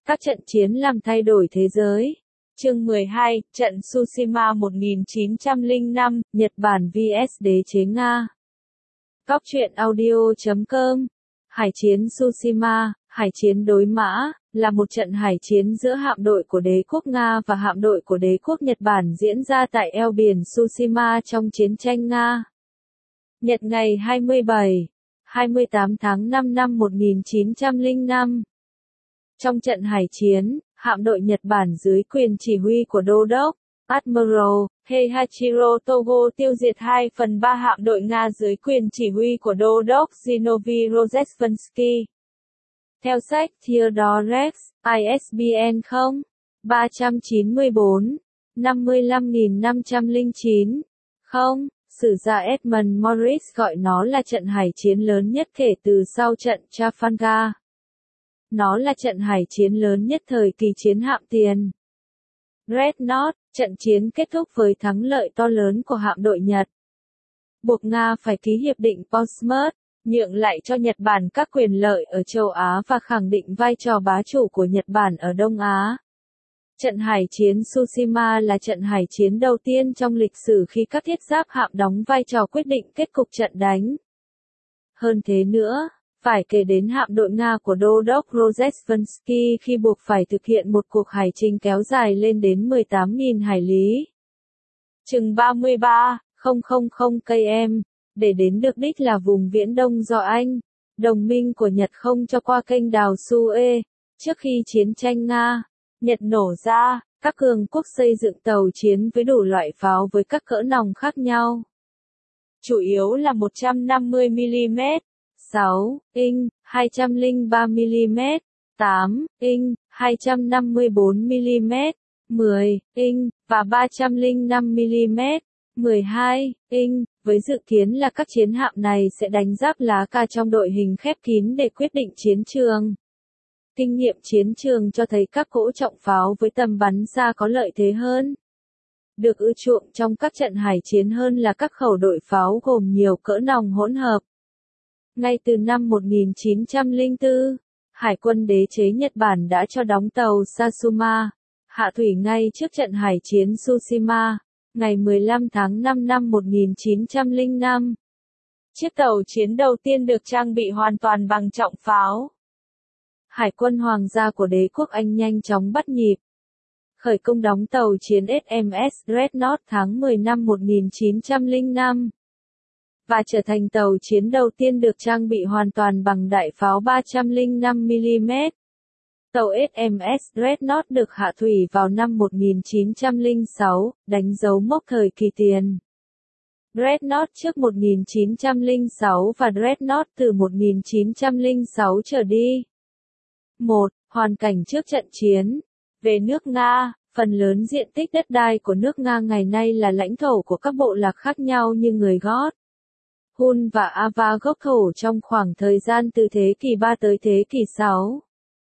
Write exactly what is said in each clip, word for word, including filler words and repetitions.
Các trận chiến làm thay đổi thế giới. Chương mười hai, trận Tsushima một nghìn chín trăm lẻ năm, Nhật Bản vs Đế chế Nga. Góc truyện audio chấm com. Hải chiến Tsushima, hải chiến đối mã, là một trận hải chiến giữa hạm đội của đế quốc Nga và hạm đội của đế quốc Nhật Bản diễn ra tại eo biển Tsushima trong chiến tranh Nga. Nhật ngày hai mươi bảy, hai mươi tám tháng năm năm một nghìn chín trăm lẻ năm. Trong trận hải chiến, hạm đội Nhật Bản dưới quyền chỉ huy của Đô đốc Admiral Heihachiro Togo tiêu diệt hai phần ba hạm đội Nga dưới quyền chỉ huy của Đô đốc Zinovy Rozhestvensky. Theo sách Theodore Rex, I S B N không ba chín bốn năm năm năm không chín không, sử gia Edmund Morris gọi nó là trận hải chiến lớn nhất kể từ sau trận Trafalgar. Nó là trận hải chiến lớn nhất thời kỳ chiến hạm tiền. Dreadnought, trận chiến kết thúc với thắng lợi to lớn của hạm đội Nhật. Buộc Nga phải ký hiệp định Portsmouth, nhượng lại cho Nhật Bản các quyền lợi ở châu Á và khẳng định vai trò bá chủ của Nhật Bản ở Đông Á. Trận hải chiến Tsushima là trận hải chiến đầu tiên trong lịch sử khi các thiết giáp hạm đóng vai trò quyết định kết cục trận đánh. Hơn thế nữa, phải kể đến hạm đội Nga của Đô đốc Rozhestvensky khi buộc phải thực hiện một cuộc hải trình kéo dài lên đến mười tám nghìn hải lý. Chừng ba mươi ba nghìn km, để đến được đích là vùng Viễn Đông do Anh, đồng minh của Nhật không cho qua kênh đào Suez. Trước khi chiến tranh Nga, Nhật nổ ra, các cường quốc xây dựng tàu chiến với đủ loại pháo với các cỡ nòng khác nhau. Chủ yếu là một trăm năm mươi mi-li-mét, sáu inch, hai trăm lẻ ba mi-li-mét, tám inch, hai trăm năm mươi bốn mi-li-mét, mười inch, và ba trăm lẻ năm mi-li-mét, mười hai inch, với dự kiến là các chiến hạm này sẽ đánh giáp lá cà trong đội hình khép kín để quyết định chiến trường. Kinh nghiệm chiến trường cho thấy các cỗ trọng pháo với tầm bắn xa có lợi thế hơn. Được ưa chuộng trong các trận hải chiến hơn là các khẩu đội pháo gồm nhiều cỡ nòng hỗn hợp. Ngay từ năm một nghìn chín trăm lẻ bốn, Hải quân đế chế Nhật Bản đã cho đóng tàu Satsuma, hạ thủy ngay trước trận hải chiến Tsushima, ngày mười lăm tháng năm năm một nghìn chín trăm lẻ năm. Chiếc tàu chiến đầu tiên được trang bị hoàn toàn bằng trọng pháo. Hải quân hoàng gia của đế quốc Anh nhanh chóng bắt nhịp. Khởi công đóng tàu chiến ét em ét Dreadnought tháng mười năm một nghìn chín trăm lẻ năm. Và trở thành tàu chiến đầu tiên được trang bị hoàn toàn bằng đại pháo ba trăm lẻ năm mi-li-mét. Tàu ét em ét Dreadnought được hạ thủy vào năm một nghìn chín trăm lẻ sáu, đánh dấu mốc thời kỳ tiền. Dreadnought trước một nghìn chín trăm lẻ sáu và Dreadnought từ một nghìn chín trăm lẻ sáu trở đi. một. Hoàn cảnh trước trận chiến. Về nước Nga, phần lớn diện tích đất đai của nước Nga ngày nay là lãnh thổ của các bộ lạc khác nhau như người Gót, Hun và Ava gốc thổ trong khoảng thời gian từ thế kỷ ba tới thế kỷ sáu.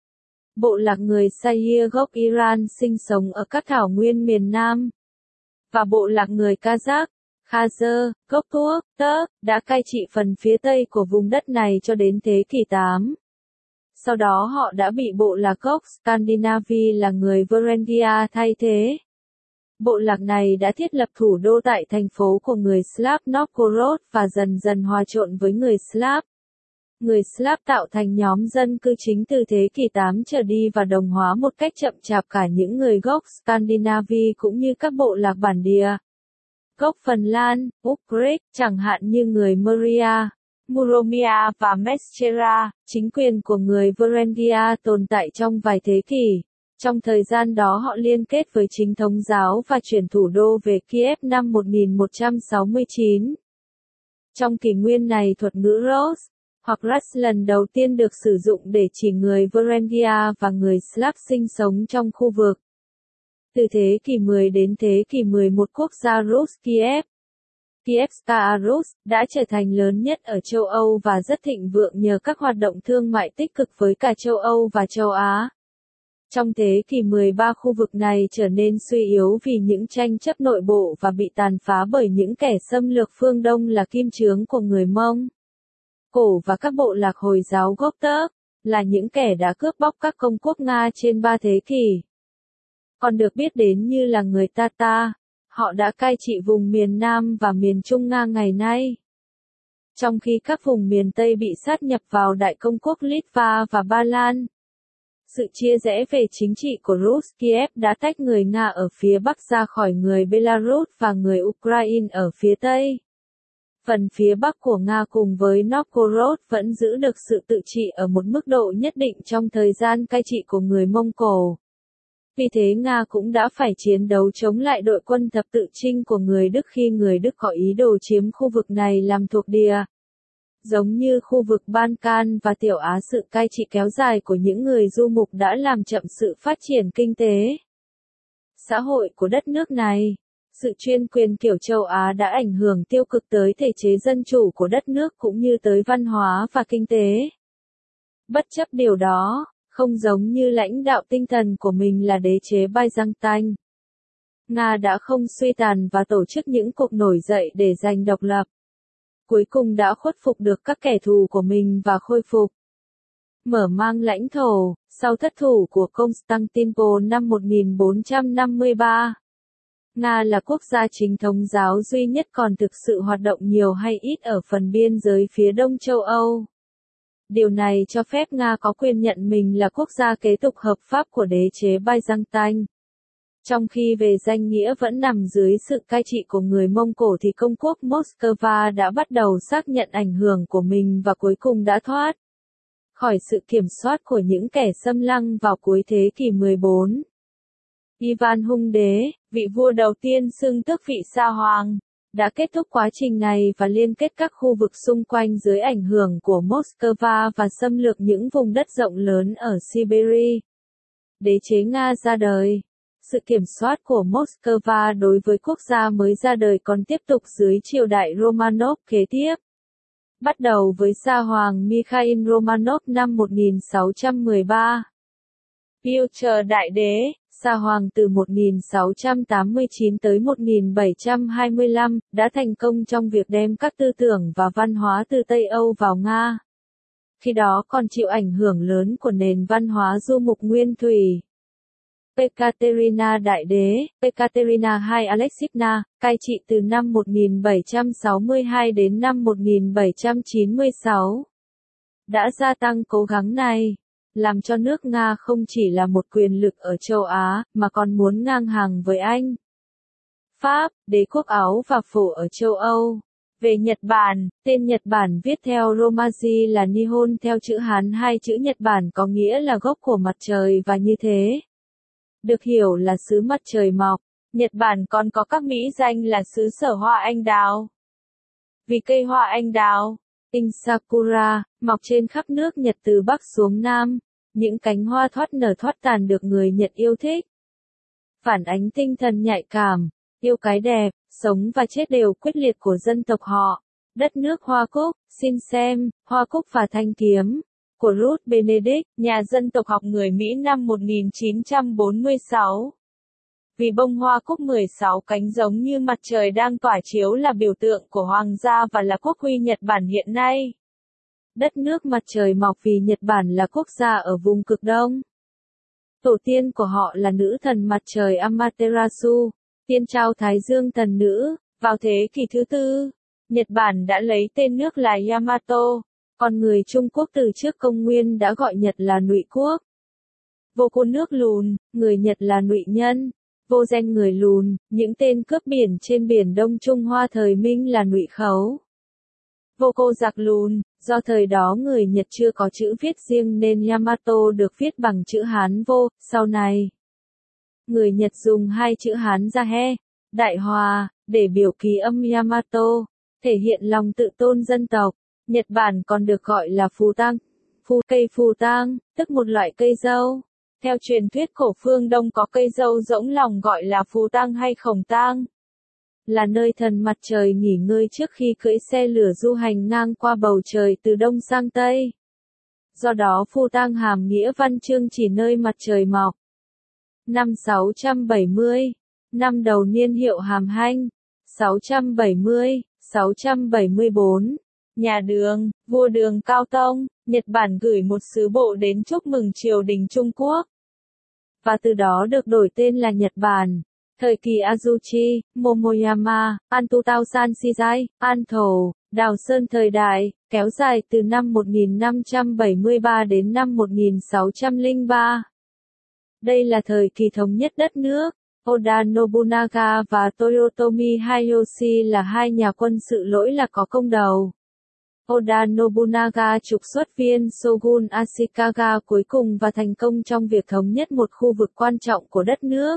Bộ lạc người Sayir gốc Iran sinh sống ở các thảo nguyên miền Nam. Và bộ lạc người Kazakh, Khazer, gốc Turk, Turk, đã cai trị phần phía tây của vùng đất này cho đến thế kỷ tám. Sau đó họ đã bị bộ lạc gốc Scandinavia là người Varangia thay thế. Bộ lạc này đã thiết lập thủ đô tại thành phố của người Slav Novgorod và dần dần hòa trộn với người Slav. Người Slav tạo thành nhóm dân cư chính từ thế kỷ tám trở đi và đồng hóa một cách chậm chạp cả những người gốc Scandinavia cũng như các bộ lạc bản địa. Gốc Phần Lan, Ugric, chẳng hạn như người Moria, Muromia và Meschera, chính quyền của người Varangia tồn tại trong vài thế kỷ. Trong thời gian đó họ liên kết với chính thống giáo và chuyển thủ đô về Kiev năm một nghìn một trăm sáu mươi chín. Trong kỷ nguyên này thuật ngữ Rus, hoặc Rus lần đầu tiên được sử dụng để chỉ người Varangia và người Slav sinh sống trong khu vực. Từ thế kỷ mười đến thế kỷ mười một quốc gia Rus Kiev, Kievska Rus, đã trở thành lớn nhất ở châu Âu và rất thịnh vượng nhờ các hoạt động thương mại tích cực với cả châu Âu và châu Á. Trong thế kỷ mười ba khu vực này trở nên suy yếu vì những tranh chấp nội bộ và bị tàn phá bởi những kẻ xâm lược phương Đông là kim chướng của người Mông, Cổ và các bộ lạc Hồi giáo gốc Turk. là những kẻ đã cướp bóc các công quốc Nga trên ba thế kỷ. Còn được biết đến như là người Tatar, họ đã cai trị vùng miền Nam và miền Trung Nga ngày nay. Trong khi các vùng miền Tây bị sát nhập vào Đại công quốc Litva và Ba Lan. Sự chia rẽ về chính trị của Rus Kiev đã tách người Nga ở phía Bắc ra khỏi người Belarus và người Ukraine ở phía Tây. Phần phía Bắc của Nga cùng với Novgorod vẫn giữ được sự tự trị ở một mức độ nhất định trong thời gian cai trị của người Mông Cổ. Vì thế Nga cũng đã phải chiến đấu chống lại đội quân thập tự chinh của người Đức khi người Đức có ý đồ chiếm khu vực này làm thuộc địa. Giống như khu vực Balkan và Tiểu Á, sự cai trị kéo dài của những người du mục đã làm chậm sự phát triển kinh tế, xã hội của đất nước này. Sự chuyên quyền kiểu châu Á đã ảnh hưởng tiêu cực tới thể chế dân chủ của đất nước cũng như tới văn hóa và kinh tế. Bất chấp điều đó, không giống như lãnh đạo tinh thần của mình là đế chế Byzantine, Nga đã không suy tàn và tổ chức những cuộc nổi dậy để giành độc lập. Cuối cùng đã khuất phục được các kẻ thù của mình và khôi phục, mở mang lãnh thổ, sau thất thủ của Constantinople năm một nghìn bốn trăm năm mươi ba. Nga là quốc gia chính thống giáo duy nhất còn thực sự hoạt động nhiều hay ít ở phần biên giới phía đông châu Âu. Điều này cho phép Nga có quyền nhận mình là quốc gia kế tục hợp pháp của đế chế Byzantine. Trong khi về danh nghĩa vẫn nằm dưới sự cai trị của người Mông Cổ thì công quốc Moscow đã bắt đầu xác nhận ảnh hưởng của mình và cuối cùng đã thoát khỏi sự kiểm soát của những kẻ xâm lăng vào cuối thế kỷ mười bốn. Ivan Hung Đế, vị vua đầu tiên xưng tước vị Sa Hoàng, đã kết thúc quá trình này và liên kết các khu vực xung quanh dưới ảnh hưởng của Moscow và xâm lược những vùng đất rộng lớn ở Siberia. Đế chế Nga ra đời. Sự kiểm soát của Moscow đối với quốc gia mới ra đời còn tiếp tục dưới triều đại Romanov kế tiếp. Bắt đầu với Sa Hoàng Mikhail Romanov năm một nghìn sáu trăm mười ba. Piotr Đại Đế, Sa Hoàng từ một nghìn sáu trăm tám mươi chín tới một nghìn bảy trăm hai mươi lăm, đã thành công trong việc đem các tư tưởng và văn hóa từ Tây Âu vào Nga. Khi đó còn chịu ảnh hưởng lớn của nền văn hóa du mục nguyên thủy. Ekaterina Đại Đế, Ekaterina the second Alexina, cai trị từ năm một nghìn bảy trăm sáu mươi hai đến năm một nghìn bảy trăm chín mươi sáu. Đã gia tăng cố gắng này, làm cho nước Nga không chỉ là một quyền lực ở châu Á, mà còn muốn ngang hàng với Anh, Pháp, đế quốc Áo và Phổ ở châu Âu. Về Nhật Bản, tên Nhật Bản viết theo Romaji là Nihon, theo chữ Hán hai chữ Nhật Bản có nghĩa là gốc của mặt trời và như thế được hiểu là xứ mặt trời mọc. Nhật Bản còn có các mỹ danh là xứ sở hoa anh đào. Vì cây hoa anh đào, in Sakura, mọc trên khắp nước Nhật từ Bắc xuống Nam, những cánh hoa thoát nở thoát tàn được người Nhật yêu thích. Phản ánh tinh thần nhạy cảm, yêu cái đẹp, sống và chết đều quyết liệt của dân tộc họ. Đất nước hoa cúc, xin xem, hoa cúc và thanh kiếm, của Ruth Benedict, nhà dân tộc học người Mỹ năm một nghìn chín trăm bốn mươi sáu. Vì bông hoa cúc mười sáu cánh giống như mặt trời đang tỏa chiếu là biểu tượng của hoàng gia và là quốc huy Nhật Bản hiện nay. Đất nước mặt trời mọc vì Nhật Bản là quốc gia ở vùng cực đông. Tổ tiên của họ là nữ thần mặt trời Amaterasu, tiên trao Thái Dương thần nữ. Vào thế kỷ thứ tư, Nhật Bản đã lấy tên nước là Yamato, còn người Trung Quốc từ trước công nguyên đã gọi Nhật là Ngụy Quốc. Vô cô nước lùn, người Nhật là Ngụy Nhân. Vô danh người lùn, những tên cướp biển trên biển Đông Trung Hoa thời Minh là Ngụy Khấu. Vô cô giặc lùn, do thời đó người Nhật chưa có chữ viết riêng nên Yamato được viết bằng chữ Hán vô, sau này người Nhật dùng hai chữ Hán Jahe, Đại Hòa, để biểu ký âm Yamato, thể hiện lòng tự tôn dân tộc. Nhật Bản còn được gọi là phù tang, phù cây phù tang, tức một loại cây dâu. Theo truyền thuyết cổ phương Đông có cây dâu rỗng lòng gọi là phù tang hay khổng tang, là nơi thần mặt trời nghỉ ngơi trước khi cưỡi xe lửa du hành ngang qua bầu trời từ Đông sang Tây. Do đó phù tang hàm nghĩa văn chương chỉ nơi mặt trời mọc. Năm sáu trăm bảy mươi, năm đầu niên hiệu Hàm Hanh, sáu trăm bảy mươi, sáu trăm bảy mươi bốn, Nhà Đường, vua Đường Cao Tông, Nhật Bản gửi một sứ bộ đến chúc mừng triều đình Trung Quốc. Và từ đó được đổi tên là Nhật Bản. Thời kỳ Azuchi, Momoyama, Antutausan Shizai, An Thổ, Đào Sơn thời đại, kéo dài từ năm một nghìn năm trăm bảy mươi ba đến năm một nghìn sáu trăm lẻ ba. Đây là thời kỳ thống nhất đất nước. Oda Nobunaga và Toyotomi Hideyoshi là hai nhà quân sự lỗi lạc có công đầu. Oda Nobunaga trục xuất viên Shogun Ashikaga cuối cùng và thành công trong việc thống nhất một khu vực quan trọng của đất nước.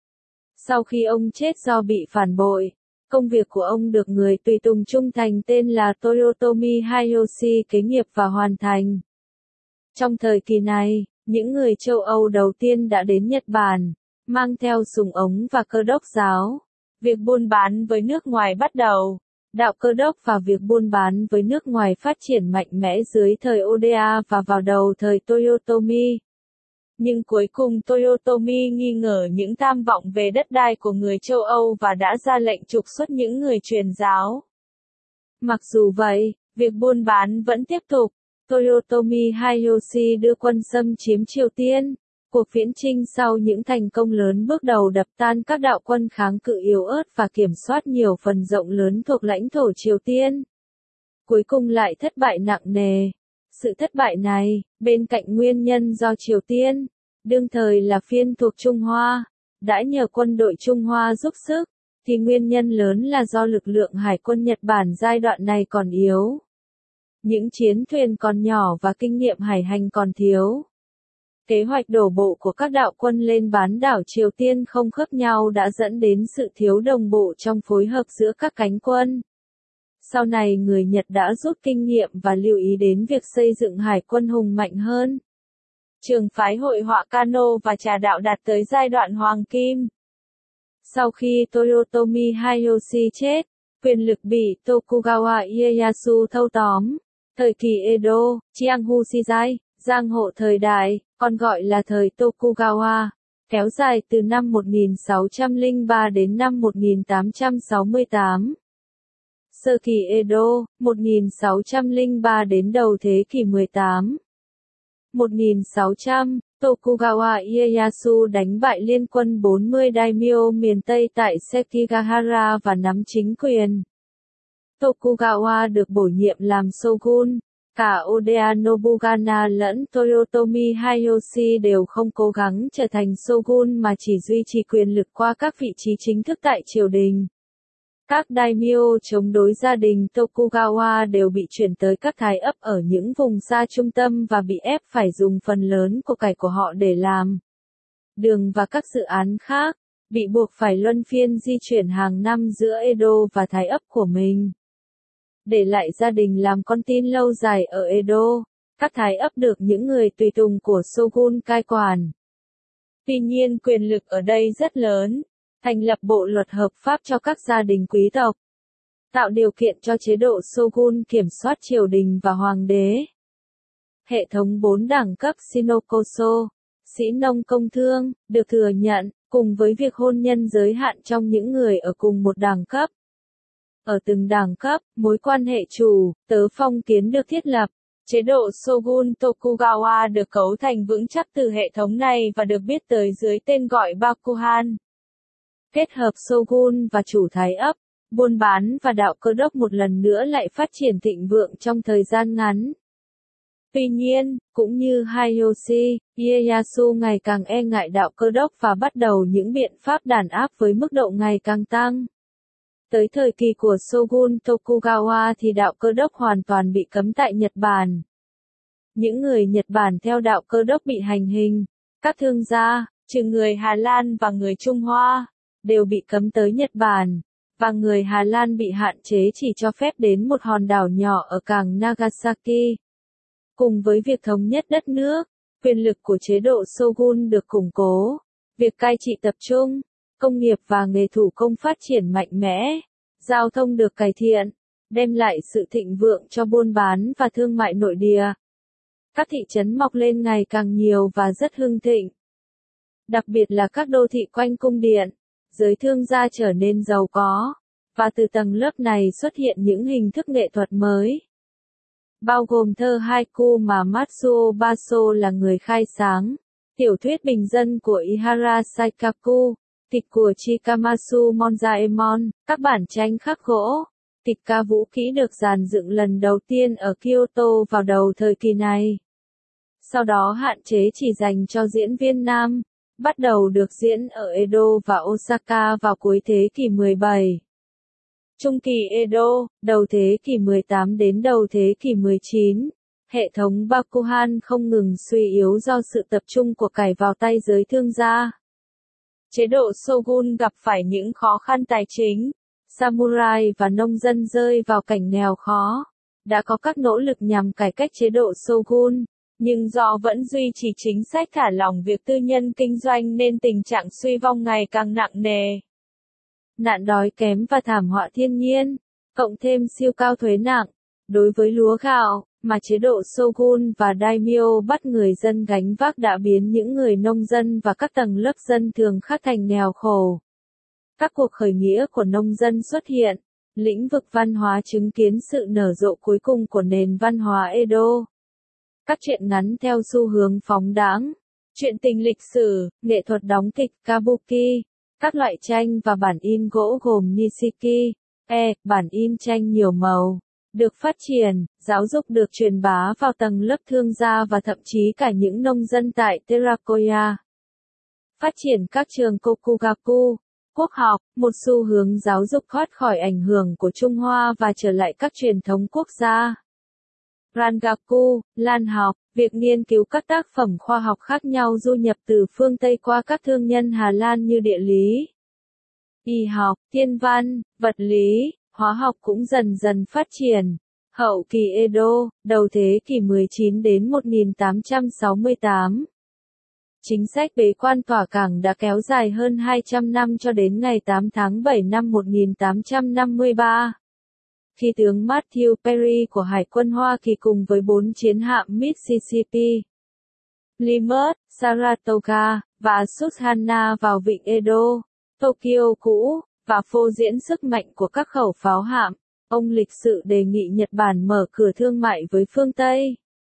Sau khi ông chết do bị phản bội, công việc của ông được người tùy tùng trung thành tên là Toyotomi Hideyoshi kế nghiệp và hoàn thành. Trong thời kỳ này, những người châu Âu đầu tiên đã đến Nhật Bản, mang theo súng ống và cơ đốc giáo. Việc buôn bán với nước ngoài bắt đầu. Đạo Cơ đốc và việc buôn bán với nước ngoài phát triển mạnh mẽ dưới thời Oda và vào đầu thời Toyotomi. Nhưng cuối cùng Toyotomi nghi ngờ những tham vọng về đất đai của người châu Âu và đã ra lệnh trục xuất những người truyền giáo. Mặc dù vậy, việc buôn bán vẫn tiếp tục. Toyotomi Hideyoshi đưa quân xâm chiếm Triều Tiên. Cuộc viễn chinh sau những thành công lớn bước đầu đập tan các đạo quân kháng cự yếu ớt và kiểm soát nhiều phần rộng lớn thuộc lãnh thổ Triều Tiên. Cuối cùng lại thất bại nặng nề. Sự thất bại này, bên cạnh nguyên nhân do Triều Tiên, đương thời là phiên thuộc Trung Hoa, đã nhờ quân đội Trung Hoa giúp sức, thì nguyên nhân lớn là do lực lượng hải quân Nhật Bản giai đoạn này còn yếu. Những chiến thuyền còn nhỏ và kinh nghiệm hải hành còn thiếu. Kế hoạch đổ bộ của các đạo quân lên bán đảo Triều Tiên không khớp nhau đã dẫn đến sự thiếu đồng bộ trong phối hợp giữa các cánh quân. Sau này người Nhật đã rút kinh nghiệm và lưu ý đến việc xây dựng hải quân hùng mạnh hơn. Trường phái hội họa Kano và trà đạo đạt tới giai đoạn hoàng kim. Sau khi Toyotomi Hideyoshi chết, quyền lực bị Tokugawa Ieyasu thâu tóm. Thời kỳ Edo, Chianghu Shizai, Giang Hộ thời đại, còn gọi là thời Tokugawa, kéo dài từ năm một nghìn sáu trăm lẻ ba đến năm một nghìn tám trăm sáu mươi tám. Sơ kỳ Edo, một nghìn sáu trăm lẻ ba đến đầu thế kỷ mười tám. một nghìn sáu trăm, Tokugawa Ieyasu đánh bại liên quân bốn mươi daimyo miền Tây tại Sekigahara và nắm chính quyền. Tokugawa được bổ nhiệm làm shogun. Cả Oda Nobunaga lẫn Toyotomi Hideyoshi đều không cố gắng trở thành shogun mà chỉ duy trì quyền lực qua các vị trí chính thức tại triều đình. Các daimyo chống đối gia đình Tokugawa đều bị chuyển tới các thái ấp ở những vùng xa trung tâm và bị ép phải dùng phần lớn của cải của họ để làm đường và các dự án khác, bị buộc phải luân phiên di chuyển hàng năm giữa Edo và thái ấp của mình. Để lại gia đình làm con tin lâu dài ở Edo, các thái ấp được những người tùy tùng của shogun cai quản. Tuy nhiên quyền lực ở đây rất lớn, thành lập bộ luật hợp pháp cho các gia đình quý tộc, tạo điều kiện cho chế độ shogun kiểm soát triều đình và hoàng đế. Hệ thống bốn đẳng cấp Shinokoso, sĩ nông công thương, được thừa nhận, cùng với việc hôn nhân giới hạn trong những người ở cùng một đẳng cấp. Ở từng đẳng cấp, mối quan hệ chủ, tớ phong kiến được thiết lập. Chế độ Shogun Tokugawa được cấu thành vững chắc từ hệ thống này và được biết tới dưới tên gọi Bakuhan. Kết hợp Shogun và chủ thái ấp, buôn bán và đạo Cơ đốc một lần nữa lại phát triển thịnh vượng trong thời gian ngắn. Tuy nhiên, cũng như Hideyoshi, Ieyasu ngày càng e ngại đạo Cơ đốc và bắt đầu những biện pháp đàn áp với mức độ ngày càng tăng. Tới thời kỳ của Shogun Tokugawa thì đạo Cơ đốc hoàn toàn bị cấm tại Nhật Bản. Những người Nhật Bản theo đạo Cơ đốc bị hành hình, các thương gia, trừ người Hà Lan và người Trung Hoa, đều bị cấm tới Nhật Bản, và người Hà Lan bị hạn chế chỉ cho phép đến một hòn đảo nhỏ ở cảng Nagasaki. Cùng với việc thống nhất đất nước, quyền lực của chế độ Shogun được củng cố, việc cai trị tập trung, công nghiệp và nghề thủ công phát triển mạnh mẽ, giao thông được cải thiện, đem lại sự thịnh vượng cho buôn bán và thương mại nội địa. Các thị trấn mọc lên ngày càng nhiều và rất hưng thịnh. Đặc biệt là các đô thị quanh cung điện, giới thương gia trở nên giàu có, và từ tầng lớp này xuất hiện những hình thức nghệ thuật mới, bao gồm thơ haiku mà Matsuo Baso là người khai sáng, tiểu thuyết bình dân của Ihara Saikaku, tịch của Chikamatsu Monzaemon, các bản tranh khắc gỗ, tịch ca vũ kỹ được dàn dựng lần đầu tiên ở Kyoto vào đầu thời kỳ này. Sau đó hạn chế chỉ dành cho diễn viên nam, bắt đầu được diễn ở Edo và Osaka vào cuối thế kỷ mười bảy. Trung kỳ Edo, đầu thế kỷ mười tám đến đầu thế kỷ mười chín, hệ thống Bakuhan không ngừng suy yếu do sự tập trung của cải vào tay giới thương gia. Chế độ Shogun gặp phải những khó khăn tài chính, samurai và nông dân rơi vào cảnh nghèo khó. Đã có các nỗ lực nhằm cải cách chế độ Shogun, nhưng do vẫn duy trì chính sách thả lỏng việc tư nhân kinh doanh nên tình trạng suy vong ngày càng nặng nề. Nạn đói kém và thảm họa thiên nhiên, cộng thêm siêu cao thuế nặng, đối với lúa gạo, mà chế độ Shogun và Daimyo bắt người dân gánh vác đã biến những người nông dân và các tầng lớp dân thường khác thành nghèo khổ. Các cuộc khởi nghĩa của nông dân xuất hiện, lĩnh vực văn hóa chứng kiến sự nở rộ cuối cùng của nền văn hóa Edo. Các truyện ngắn theo xu hướng phóng đãng, truyện tình lịch sử, nghệ thuật đóng kịch kabuki, các loại tranh và bản in gỗ gồm nishiki, e, bản in tranh nhiều màu, được phát triển, giáo dục được truyền bá vào tầng lớp thương gia và thậm chí cả những nông dân tại Terakoya. Phát triển các trường Kokugaku, quốc học, một xu hướng giáo dục thoát khỏi ảnh hưởng của Trung Hoa và trở lại các truyền thống quốc gia. Rangaku, Lan học, việc nghiên cứu các tác phẩm khoa học khác nhau du nhập từ phương Tây qua các thương nhân Hà Lan như địa lý, y học, thiên văn, vật lý, hóa học cũng dần dần phát triển. Hậu kỳ Edo, đầu thế kỷ mười chín đến một nghìn tám trăm sáu mươi tám. Chính sách bế quan tỏa cảng đã kéo dài hơn hai trăm năm cho đến ngày tám tháng bảy năm một nghìn tám trăm năm mươi ba. Khi tướng Matthew Perry của Hải quân Hoa Kỳ cùng với bốn chiến hạm Mississippi, Plymouth, Saratoga, và Susquehanna vào vịnh Edo, Tokyo cũ, và phô diễn sức mạnh của các khẩu pháo hạm, ông lịch sự đề nghị Nhật Bản mở cửa thương mại với phương Tây.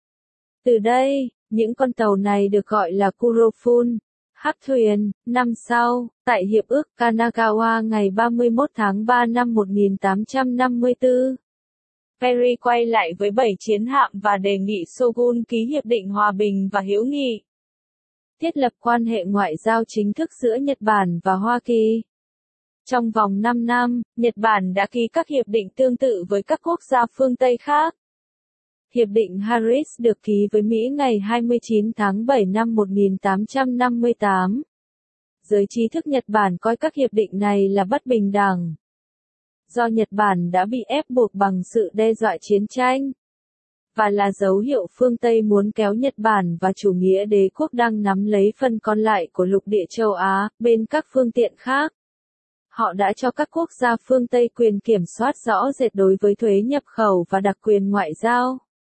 Từ đây, những con tàu này được gọi là Kurofun, hắc thuyền. Năm sau, tại Hiệp ước Kanagawa ngày ba mươi mốt tháng ba năm một nghìn tám trăm năm mươi tư, Perry quay lại với bảy chiến hạm và đề nghị Shogun ký hiệp định hòa bình và hữu nghị, thiết lập quan hệ ngoại giao chính thức giữa Nhật Bản và Hoa Kỳ. Trong vòng năm năm, Nhật Bản đã ký các hiệp định tương tự với các quốc gia phương Tây khác. Hiệp định Harris được ký với Mỹ ngày hai mươi chín tháng bảy năm một nghìn tám trăm năm mươi tám. Giới trí thức Nhật Bản coi các hiệp định này là bất bình đẳng, do Nhật Bản đã bị ép buộc bằng sự đe dọa chiến tranh, và là dấu hiệu phương Tây muốn kéo Nhật Bản và chủ nghĩa đế quốc đang nắm lấy phần còn lại của lục địa châu Á, bên các phương tiện khác. Họ đã cho các quốc gia phương Tây quyền kiểm soát rõ rệt đối với thuế nhập khẩu và đặc quyền ngoại giao,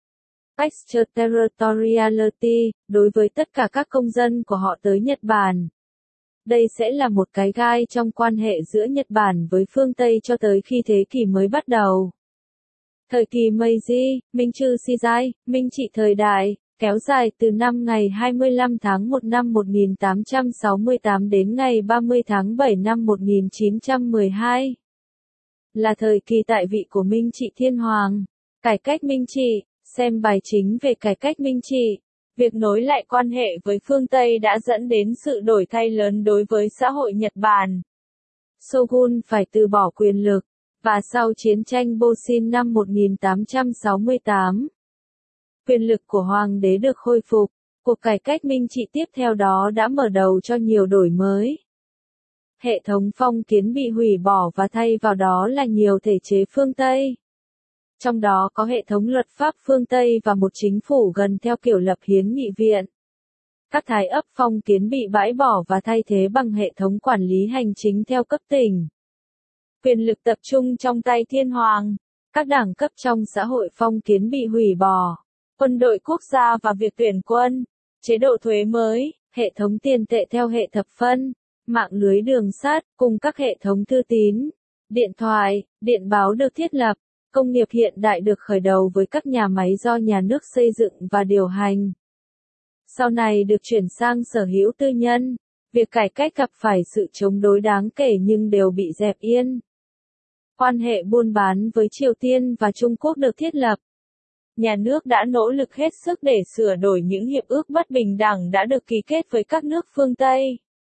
extraterritoriality, đối với tất cả các công dân của họ tới Nhật Bản. Đây sẽ là một cái gai trong quan hệ giữa Nhật Bản với phương Tây cho tới khi thế kỷ mới bắt đầu. Thời kỳ Meiji, Minh Trư Shizai, Minh trị thời đại, kéo dài từ năm ngày hai mươi lăm tháng một năm một nghìn tám trăm sáu mươi tám đến ngày ba mươi tháng bảy năm một nghìn chín trăm mười hai. Là thời kỳ tại vị của Minh trị Thiên Hoàng. Cải cách Minh trị, xem bài chính về cải cách Minh trị. Việc nối lại quan hệ với phương Tây đã dẫn đến sự đổi thay lớn đối với xã hội Nhật Bản. Shogun phải từ bỏ quyền lực, và sau chiến tranh Boshin năm một nghìn tám trăm sáu mươi tám, quyền lực của hoàng đế được khôi phục. Cuộc cải cách Minh trị tiếp theo đó đã mở đầu cho nhiều đổi mới. Hệ thống phong kiến bị hủy bỏ và thay vào đó là nhiều thể chế phương Tây. Trong đó có hệ thống luật pháp phương Tây và một chính phủ gần theo kiểu lập hiến nghị viện. Các thái ấp phong kiến bị bãi bỏ và thay thế bằng hệ thống quản lý hành chính theo cấp tỉnh. Quyền lực tập trung trong tay thiên hoàng. Các đẳng cấp trong xã hội phong kiến bị hủy bỏ. Quân đội quốc gia và việc tuyển quân. Chế độ thuế mới, hệ thống tiền tệ theo hệ thập phân, mạng lưới đường sắt, cùng các hệ thống thư tín, điện thoại, điện báo được thiết lập. Công nghiệp hiện đại được khởi đầu với các nhà máy do nhà nước xây dựng và điều hành. Sau này được chuyển sang sở hữu tư nhân. Việc cải cách gặp phải sự chống đối đáng kể nhưng đều bị dẹp yên. Quan hệ buôn bán với Triều Tiên và Trung Quốc được thiết lập. Nhà nước đã nỗ lực hết sức để sửa đổi những hiệp ước bất bình đẳng đã được ký kết với các nước phương Tây.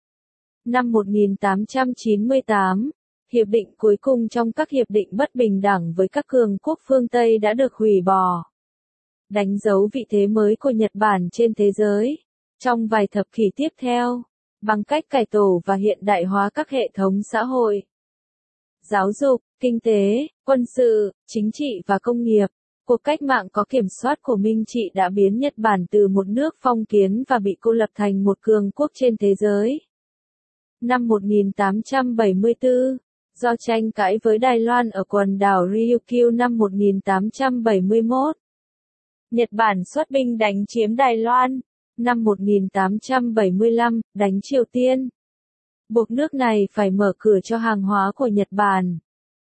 Năm một nghìn tám trăm chín mươi tám, hiệp định cuối cùng trong các hiệp định bất bình đẳng với các cường quốc phương Tây đã được hủy bỏ. Đánh dấu vị thế mới của Nhật Bản trên thế giới. Trong vài thập kỷ tiếp theo, bằng cách cải tổ và hiện đại hóa các hệ thống xã hội, giáo dục, kinh tế, quân sự, chính trị và công nghiệp, cuộc cách mạng có kiểm soát của Minh trị đã biến Nhật Bản từ một nước phong kiến và bị cô lập thành một cường quốc trên thế giới. Năm một nghìn tám trăm bảy mươi tư, do tranh cãi với Đài Loan ở quần đảo Ryukyu năm một nghìn tám trăm bảy mươi mốt, Nhật Bản xuất binh đánh chiếm Đài Loan. Năm một nghìn tám trăm bảy mươi lăm, đánh Triều Tiên. Buộc nước này phải mở cửa cho hàng hóa của Nhật Bản.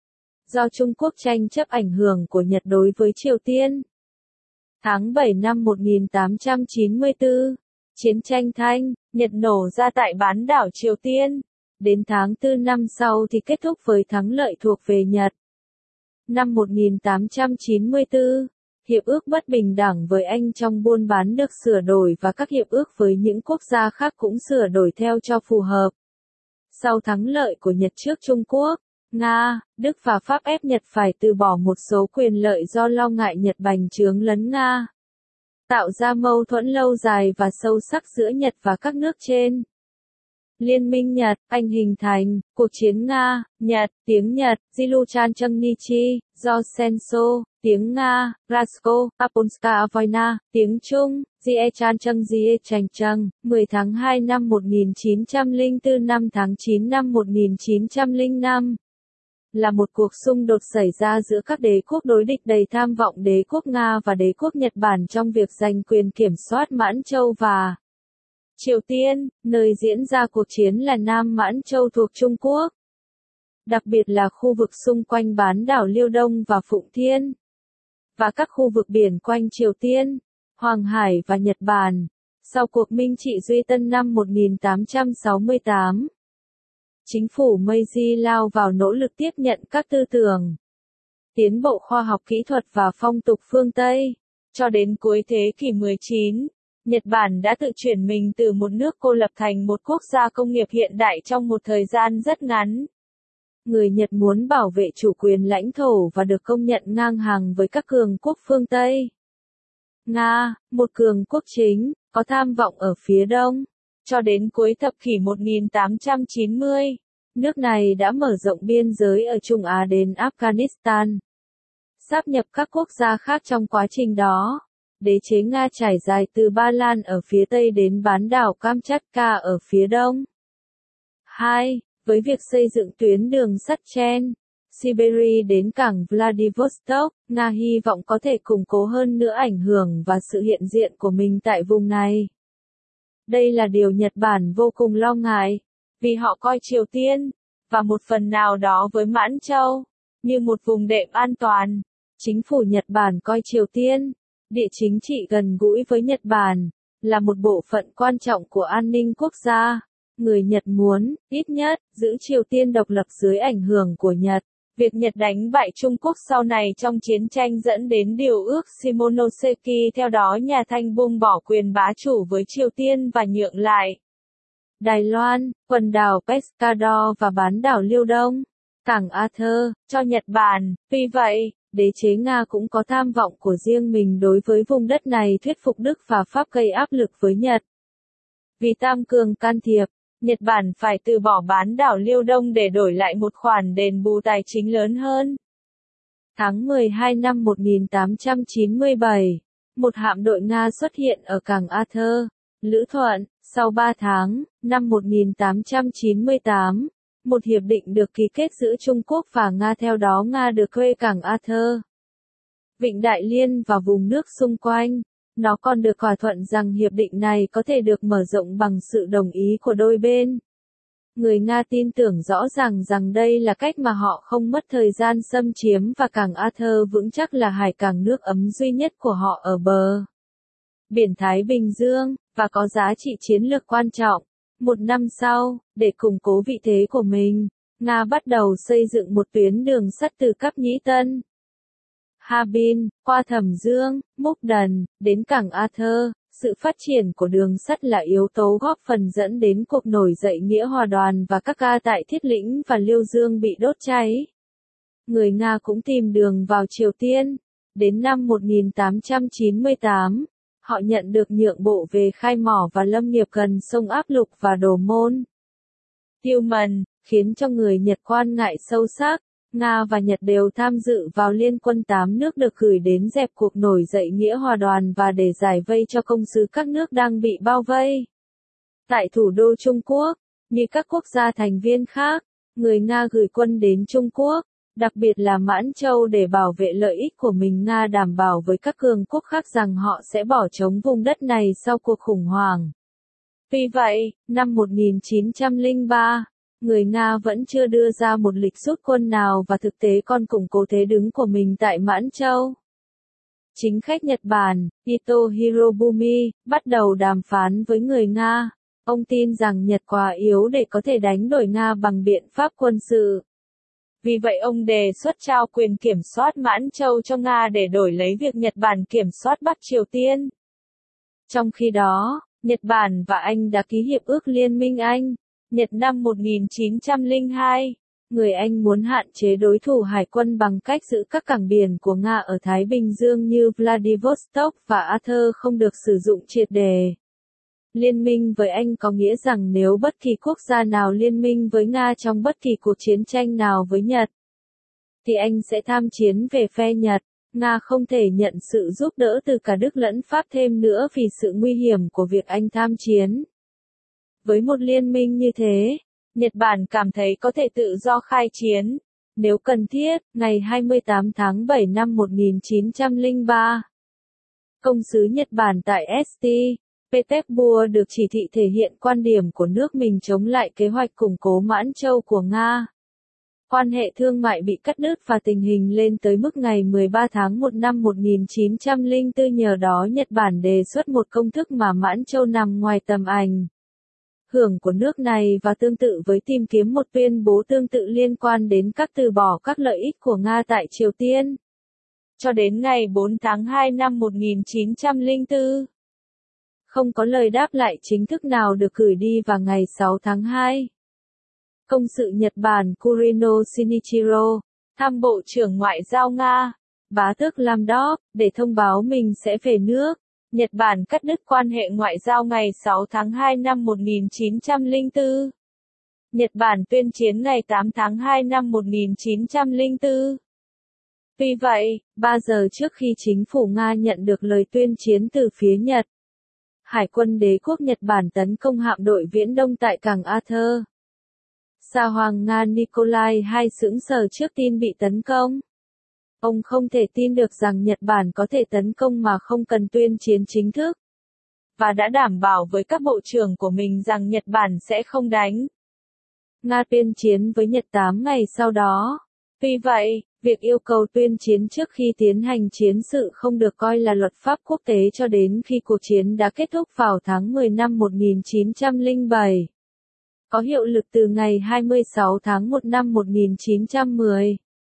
Do Trung Quốc tranh chấp ảnh hưởng của Nhật đối với Triều Tiên. Tháng bảy năm một nghìn tám trăm chín mươi tư, chiến tranh Thanh, Nhật nổ ra tại bán đảo Triều Tiên. Đến tháng tư năm sau thì kết thúc với thắng lợi thuộc về Nhật. Năm một nghìn tám trăm chín mươi tư, Hiệp ước bất bình đẳng với Anh trong buôn bán được sửa đổi và các hiệp ước với những quốc gia khác cũng sửa đổi theo cho phù hợp. Sau thắng lợi của Nhật trước Trung Quốc, Nga, Đức và Pháp ép Nhật phải từ bỏ một số quyền lợi do lo ngại Nhật bành trướng lấn Nga, tạo ra mâu thuẫn lâu dài và sâu sắc giữa Nhật và các nước trên. Liên minh Nhật, Anh hình thành, cuộc chiến Nga, Nhật, tiếng Nhật, Jiluchan Nichi, do Senso, tiếng Nga, Rasko, Aponska Voina, tiếng Trung, Jiechan Jie Chanh Chang, mười tháng hai năm một nghìn chín trăm lẻ bốn năm tháng chín năm một nghìn chín trăm lẻ năm. Là một cuộc xung đột xảy ra giữa các đế quốc đối địch đầy tham vọng đế quốc Nga và đế quốc Nhật Bản trong việc giành quyền kiểm soát Mãn Châu và Triều Tiên, nơi diễn ra cuộc chiến là Nam Mãn Châu thuộc Trung Quốc. Đặc biệt là khu vực xung quanh bán đảo Liêu Đông và Phụng Thiên, và các khu vực biển quanh Triều Tiên, Hoàng Hải và Nhật Bản. Sau cuộc Minh trị Duy Tân năm một nghìn tám trăm sáu mươi tám, chính phủ Meiji lao vào nỗ lực tiếp nhận các tư tưởng, tiến bộ khoa học kỹ thuật và phong tục phương Tây. Cho đến cuối thế kỷ mười chín, Nhật Bản đã tự chuyển mình từ một nước cô lập thành một quốc gia công nghiệp hiện đại trong một thời gian rất ngắn. Người Nhật muốn bảo vệ chủ quyền lãnh thổ và được công nhận ngang hàng với các cường quốc phương Tây. Nga, một cường quốc chính, có tham vọng ở phía đông. Cho đến cuối thập kỷ một nghìn tám trăm chín mươi, nước này đã mở rộng biên giới ở Trung Á đến Afghanistan, sáp nhập các quốc gia khác trong quá trình đó. Đế chế Nga trải dài từ Ba Lan ở phía tây đến bán đảo Kamchatka ở phía đông. hai. Với việc xây dựng tuyến đường sắt Chen, Siberia đến cảng Vladivostok, Nga hy vọng có thể củng cố hơn nữa ảnh hưởng và sự hiện diện của mình tại vùng này. Đây là điều Nhật Bản vô cùng lo ngại, vì họ coi Triều Tiên, và một phần nào đó với Mãn Châu, như một vùng đệm an toàn. Chính phủ Nhật Bản coi Triều Tiên, địa chính trị gần gũi với Nhật Bản, là một bộ phận quan trọng của an ninh quốc gia. Người Nhật muốn, ít nhất, giữ Triều Tiên độc lập dưới ảnh hưởng của Nhật. Việc Nhật đánh bại Trung Quốc sau này trong chiến tranh dẫn đến điều ước Shimonoseki, theo đó nhà Thanh buông bỏ quyền bá chủ với Triều Tiên và nhượng lại Đài Loan, quần đảo Pescador và bán đảo Liêu Đông, cảng Arthur, cho Nhật Bản. Vì vậy, đế chế Nga cũng có tham vọng của riêng mình đối với vùng đất này, thuyết phục Đức và Pháp gây áp lực với Nhật. Vì tam cường can thiệp, Nhật Bản phải từ bỏ bán đảo Liêu Đông để đổi lại một khoản đền bù tài chính lớn hơn. Tháng mười hai năm một nghìn tám trăm chín mươi bảy, một hạm đội Nga xuất hiện ở cảng Arthur, Lữ Thuận. Sau ba tháng, năm một nghìn tám trăm chín mươi tám, một hiệp định được ký kết giữa Trung Quốc và Nga, theo đó Nga được thuê cảng Arthur, Vịnh Đại Liên và vùng nước xung quanh. Nó còn được thỏa thuận rằng hiệp định này có thể được mở rộng bằng sự đồng ý của đôi bên. Người Nga tin tưởng rõ ràng rằng đây là cách mà họ không mất thời gian xâm chiếm và cảng Arthur vững chắc là hải cảng nước ấm duy nhất của họ ở bờ biển Thái Bình Dương, và có giá trị chiến lược quan trọng. Một năm sau, để củng cố vị thế của mình, Nga bắt đầu xây dựng một tuyến đường sắt từ Cáp Nhĩ Tân, Harbin, qua Thẩm Dương, Múc Đần, đến cảng Arthur. Sự phát triển của đường sắt là yếu tố góp phần dẫn đến cuộc nổi dậy Nghĩa Hòa Đoàn và các ga tại Thiết Lĩnh và Liêu Dương bị đốt cháy. Người Nga cũng tìm đường vào Triều Tiên. Đến năm một nghìn tám trăm chín mươi tám, họ nhận được nhượng bộ về khai mỏ và lâm nghiệp gần sông Áp Lục và Đồ Môn. Tiêu Mần, khiến cho người Nhật quan ngại sâu sắc. Nga và Nhật đều tham dự vào liên quân tám nước được gửi đến dẹp cuộc nổi dậy Nghĩa Hòa Đoàn và để giải vây cho công sứ các nước đang bị bao vây. Tại thủ đô Trung Quốc, như các quốc gia thành viên khác, người Nga gửi quân đến Trung Quốc, đặc biệt là Mãn Châu để bảo vệ lợi ích của mình. Nga đảm bảo với các cường quốc khác rằng họ sẽ bỏ trống vùng đất này sau cuộc khủng hoảng. Tuy vậy, năm một nghìn chín trăm lẻ ba, người Nga vẫn chưa đưa ra một lịch rút quân nào và thực tế còn củng cố thế đứng của mình tại Mãn Châu. Chính khách Nhật Bản, Ito Hirobumi, bắt đầu đàm phán với người Nga. Ông tin rằng Nhật quá yếu để có thể đánh đổi Nga bằng biện pháp quân sự. Vì vậy ông đề xuất trao quyền kiểm soát Mãn Châu cho Nga để đổi lấy việc Nhật Bản kiểm soát Bắc Triều Tiên. Trong khi đó, Nhật Bản và Anh đã ký Hiệp ước Liên minh Anh Nhật năm một nghìn chín trăm lẻ hai, người Anh muốn hạn chế đối thủ hải quân bằng cách giữ các cảng biển của Nga ở Thái Bình Dương như Vladivostok và Arthur không được sử dụng triệt để. Liên minh với Anh có nghĩa rằng nếu bất kỳ quốc gia nào liên minh với Nga trong bất kỳ cuộc chiến tranh nào với Nhật, thì Anh sẽ tham chiến về phe Nhật. Nga không thể nhận sự giúp đỡ từ cả Đức lẫn Pháp thêm nữa vì sự nguy hiểm của việc Anh tham chiến. Với một liên minh như thế, Nhật Bản cảm thấy có thể tự do khai chiến, nếu cần thiết. Ngày hai mươi tám tháng bảy năm một nghìn chín trăm lẻ ba, công sứ Nhật Bản tại Saint Petersburg được chỉ thị thể hiện quan điểm của nước mình chống lại kế hoạch củng cố Mãn Châu của Nga. Quan hệ thương mại bị cắt đứt và tình hình lên tới mức ngày mười ba tháng một năm một nghìn chín trăm lẻ bốn, nhờ đó Nhật Bản đề xuất một công thức mà Mãn Châu nằm ngoài tầm ảnh hưởng của nước này và tương tự với tìm kiếm một tuyên bố tương tự liên quan đến các từ bỏ các lợi ích của Nga tại Triều Tiên. Cho đến ngày bốn tháng hai năm một nghìn chín trăm lẻ bốn, không có lời đáp lại chính thức nào được gửi đi vào ngày sáu tháng hai. Công sự Nhật Bản Kurino Shinichiro, thăm Bộ trưởng Ngoại giao Nga, bá tước Lamdov, để thông báo mình sẽ về nước. Nhật Bản cắt đứt quan hệ ngoại giao ngày sáu tháng hai năm một nghìn chín trăm lẻ bốn. Nhật Bản tuyên chiến ngày tám tháng hai năm một nghìn chín trăm lẻ bốn. Tuy vậy, ba giờ trước khi chính phủ Nga nhận được lời tuyên chiến từ phía Nhật, Hải quân đế quốc Nhật Bản tấn công hạm đội Viễn Đông tại cảng Arthur. Sa hoàng Nga Nikolai the Second sững sờ trước tin bị tấn công. Ông không thể tin được rằng Nhật Bản có thể tấn công mà không cần tuyên chiến chính thức, và đã đảm bảo với các bộ trưởng của mình rằng Nhật Bản sẽ không đánh. Nga tuyên chiến với Nhật tám ngày sau đó. Tuy vậy, việc yêu cầu tuyên chiến trước khi tiến hành chiến sự không được coi là luật pháp quốc tế cho đến khi cuộc chiến đã kết thúc vào tháng mười năm một nghìn chín trăm lẻ bảy. Có hiệu lực từ ngày hai mươi sáu tháng một năm một nghìn chín trăm mười.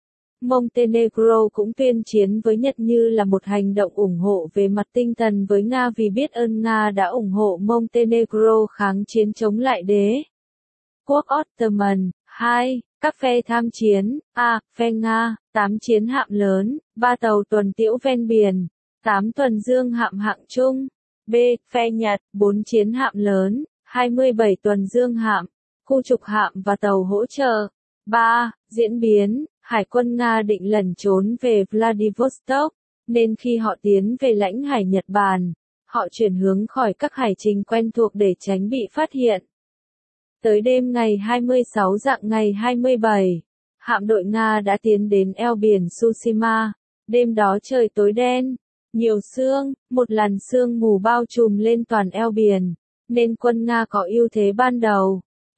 Montenegro cũng tuyên chiến với Nhật như là một hành động ủng hộ về mặt tinh thần với Nga vì biết ơn Nga đã ủng hộ Montenegro kháng chiến chống lại đế quốc Ottoman. hai. Các phe tham chiến. A. Phe Nga, tám chiến hạm lớn, ba tàu tuần tiễu ven biển, tám tuần dương hạm hạng trung. B. Phe Nhật, bốn chiến hạm lớn, hai mươi bảy tuần dương hạm, khu trục hạm và tàu hỗ trợ. ba. Diễn biến. Hải quân Nga định lẩn trốn về Vladivostok, nên khi họ tiến về lãnh hải Nhật Bản, họ chuyển hướng khỏi các hải trình quen thuộc để tránh bị phát hiện. Tới đêm ngày hai mươi sáu rạng ngày hai mươi bảy, hạm đội Nga đã tiến đến eo biển Tsushima. Đêm đó trời tối đen, nhiều sương, một làn sương mù bao trùm lên toàn eo biển, nên quân Nga có ưu thế ban đầu.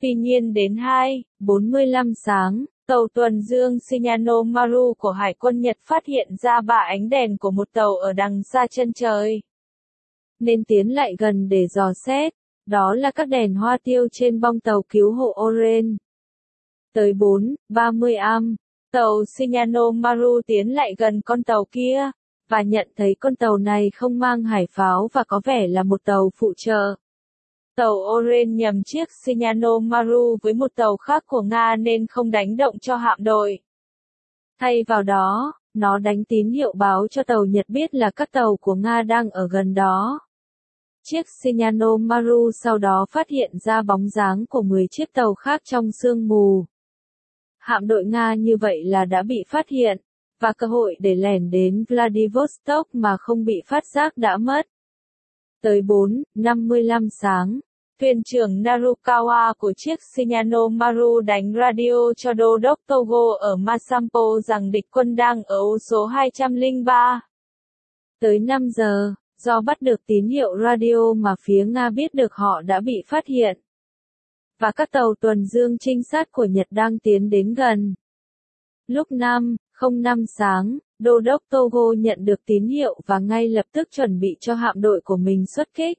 Tuy nhiên đến hai bốn mươi lăm sáng, tàu tuần dương Shinano Maru của Hải quân Nhật phát hiện ra ba ánh đèn của một tàu ở đằng xa chân trời. Nên tiến lại gần để dò xét, đó là các đèn hoa tiêu trên bong tàu cứu hộ Oren. Tới bốn ba mươi am, tàu Shinano Maru tiến lại gần con tàu kia, và nhận thấy con tàu này không mang hải pháo và có vẻ là một tàu phụ trợ. Tàu Oren nhầm chiếc Shinano Maru với một tàu khác của Nga nên không đánh động cho hạm đội. Thay vào đó, nó đánh tín hiệu báo cho tàu Nhật biết là các tàu của Nga đang ở gần đó. Chiếc Shinano Maru sau đó phát hiện ra bóng dáng của mười chiếc tàu khác trong sương mù. Hạm đội Nga như vậy là đã bị phát hiện, và cơ hội để lẻn đến Vladivostok mà không bị phát giác đã mất. Tới bốn năm mươi lăm sáng, thuyền trưởng Narukawa của chiếc Shinano Maru đánh radio cho đô đốc Togo ở Masampo rằng địch quân đang ở ô số hai không ba. Tới năm giờ, do bắt được tín hiệu radio mà phía Nga biết được họ đã bị phát hiện. Và các tàu tuần dương trinh sát của Nhật đang tiến đến gần. Lúc năm không năm sáng, đô đốc Togo nhận được tín hiệu và ngay lập tức chuẩn bị cho hạm đội của mình xuất kích.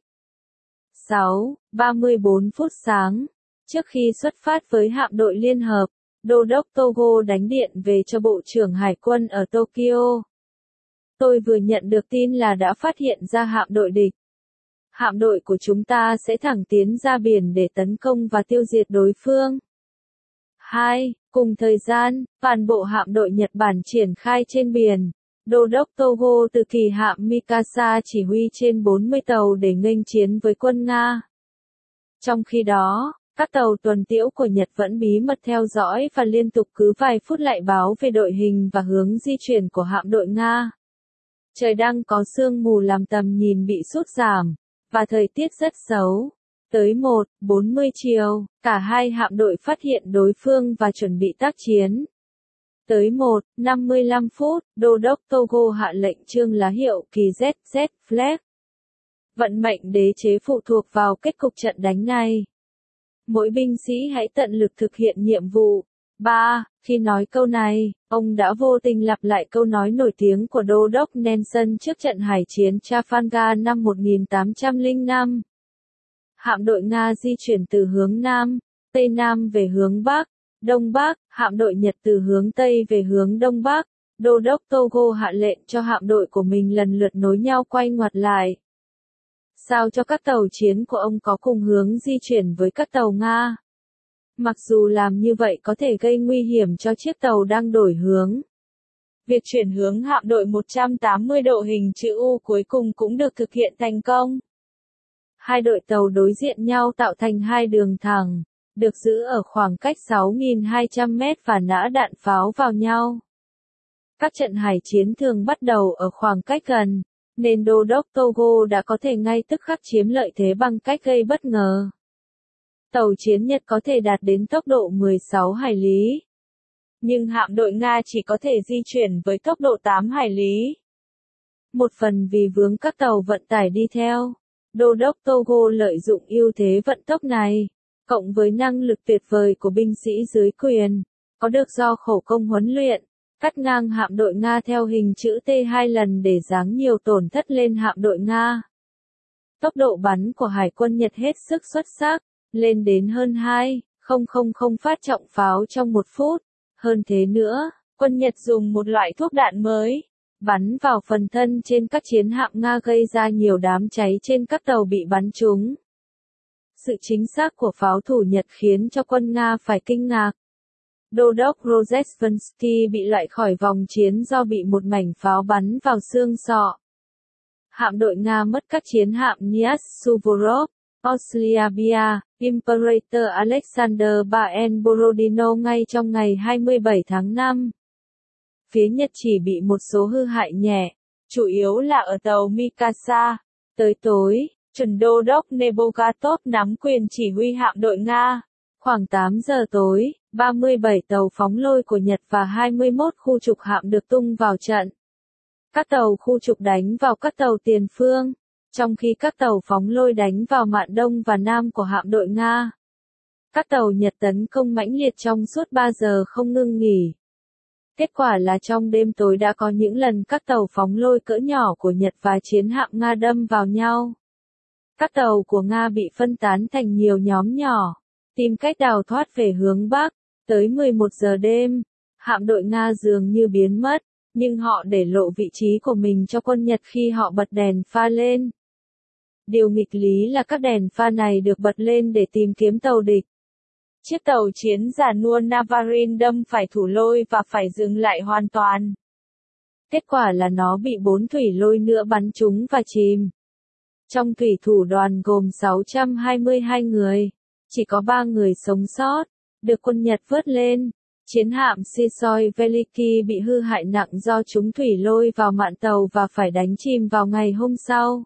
sáu ba mươi bốn phút sáng, trước khi xuất phát với hạm đội liên hợp, đô đốc Togo đánh điện về cho Bộ trưởng Hải quân ở Tokyo. Tôi vừa nhận được tin là đã phát hiện ra hạm đội địch. Hạm đội của chúng ta sẽ thẳng tiến ra biển để tấn công và tiêu diệt đối phương. hai Cùng thời gian, toàn bộ hạm đội Nhật Bản triển khai trên biển. Đô đốc Togo từ kỳ hạm Mikasa chỉ huy trên bốn mươi tàu để nghênh chiến với quân Nga. Trong khi đó, các tàu tuần tiễu của Nhật vẫn bí mật theo dõi và liên tục cứ vài phút lại báo về đội hình và hướng di chuyển của hạm đội Nga. Trời đang có sương mù làm tầm nhìn bị sút giảm, và thời tiết rất xấu. Tới một bốn mươi chiều, cả hai hạm đội phát hiện đối phương và chuẩn bị tác chiến. Tới một năm mươi lăm phút, đô đốc Togo hạ lệnh trương lá hiệu kỳ Z Z Flag. Vận mệnh đế chế phụ thuộc vào kết cục trận đánh này. Mỗi binh sĩ hãy tận lực thực hiện nhiệm vụ. ba Khi nói câu này, ông đã vô tình lặp lại câu nói nổi tiếng của đô đốc Nelson trước trận hải chiến Trafalgar năm một nghìn tám trăm lẻ năm. Hạm đội Nga di chuyển từ hướng Nam, Tây Nam về hướng Bắc, Đông Bắc, hạm đội Nhật từ hướng Tây về hướng Đông Bắc. Đô đốc Togo hạ lệnh cho hạm đội của mình lần lượt nối nhau quay ngoặt lại. Sao cho các tàu chiến của ông có cùng hướng di chuyển với các tàu Nga. Mặc dù làm như vậy có thể gây nguy hiểm cho chiếc tàu đang đổi hướng. Việc chuyển hướng hạm đội một trăm tám mươi độ hình chữ U cuối cùng cũng được thực hiện thành công. Hai đội tàu đối diện nhau tạo thành hai đường thẳng, được giữ ở khoảng cách sáu nghìn hai trăm mét và nã đạn pháo vào nhau. Các trận hải chiến thường bắt đầu ở khoảng cách gần, nên đô đốc Togo đã có thể ngay tức khắc chiếm lợi thế bằng cách gây bất ngờ. Tàu chiến Nhật có thể đạt đến tốc độ mười sáu hải lý. Nhưng hạm đội Nga chỉ có thể di chuyển với tốc độ tám hải lý. Một phần vì vướng các tàu vận tải đi theo. Đô đốc Togo lợi dụng ưu thế vận tốc này, cộng với năng lực tuyệt vời của binh sĩ dưới quyền, có được do khổ công huấn luyện, cắt ngang hạm đội Nga theo hình chữ T hai lần để giáng nhiều tổn thất lên hạm đội Nga. Tốc độ bắn của Hải quân Nhật hết sức xuất sắc, lên đến hơn hai nghìn phát trọng pháo trong một phút. Hơn thế nữa, quân Nhật dùng một loại thuốc đạn mới, bắn vào phần thân trên các chiến hạm Nga gây ra nhiều đám cháy trên các tàu bị bắn trúng. Sự chính xác của pháo thủ Nhật khiến cho quân Nga phải kinh ngạc. Đô đốc Rozhestvensky bị loại khỏi vòng chiến do bị một mảnh pháo bắn vào xương sọ. Hạm đội Nga mất các chiến hạm Nias Suvorov, Osliabia, Imperator Alexander ba en Borodino ngay trong ngày hai mươi bảy tháng năm. Phía Nhật chỉ bị một số hư hại nhẹ, chủ yếu là ở tàu Mikasa. Tới tối, chuẩn đô đốc Nebogatov nắm quyền chỉ huy hạm đội Nga. Khoảng tám giờ tối, ba mươi bảy tàu phóng lôi của Nhật và hai mươi mốt khu trục hạm được tung vào trận. Các tàu khu trục đánh vào các tàu tiền phương, trong khi các tàu phóng lôi đánh vào mạn đông và nam của hạm đội Nga. Các tàu Nhật tấn công mãnh liệt trong suốt ba giờ không ngưng nghỉ. Kết quả là trong đêm tối đã có những lần các tàu phóng lôi cỡ nhỏ của Nhật và chiến hạm Nga đâm vào nhau. Các tàu của Nga bị phân tán thành nhiều nhóm nhỏ, tìm cách đào thoát về hướng Bắc. Tới mười một giờ đêm, hạm đội Nga dường như biến mất, nhưng họ để lộ vị trí của mình cho quân Nhật khi họ bật đèn pha lên. Điều nghịch lý là các đèn pha này được bật lên để tìm kiếm tàu địch. Chiếc tàu chiến già nua Navarin đâm phải thủ lôi và phải dừng lại hoàn toàn. Kết quả là nó bị bốn thủy lôi nữa bắn trúng và chìm. Trong thủy thủ đoàn gồm sáu trăm hai mươi hai người, chỉ có ba người sống sót, được quân Nhật vớt lên. Chiến hạm Sisoi Veliki bị hư hại nặng do trúng thủy lôi vào mạn tàu và phải đánh chìm vào ngày hôm sau.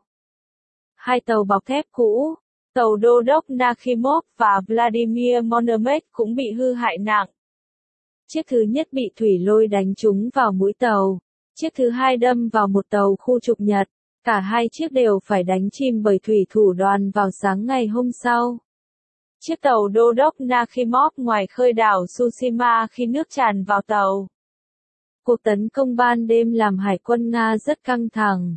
Hai tàu bọc thép cũ, tàu đô đốc Nakhimov và Vladimir Monomek cũng bị hư hại nặng. Chiếc thứ nhất bị thủy lôi đánh trúng vào mũi tàu, chiếc thứ hai đâm vào một tàu khu trục Nhật, cả hai chiếc đều phải đánh chìm bởi thủy thủ đoàn vào sáng ngày hôm sau. Chiếc tàu đô đốc Nakhimov ngoài khơi đảo Tsushima khi nước tràn vào tàu. Cuộc tấn công ban đêm làm hải quân Nga rất căng thẳng,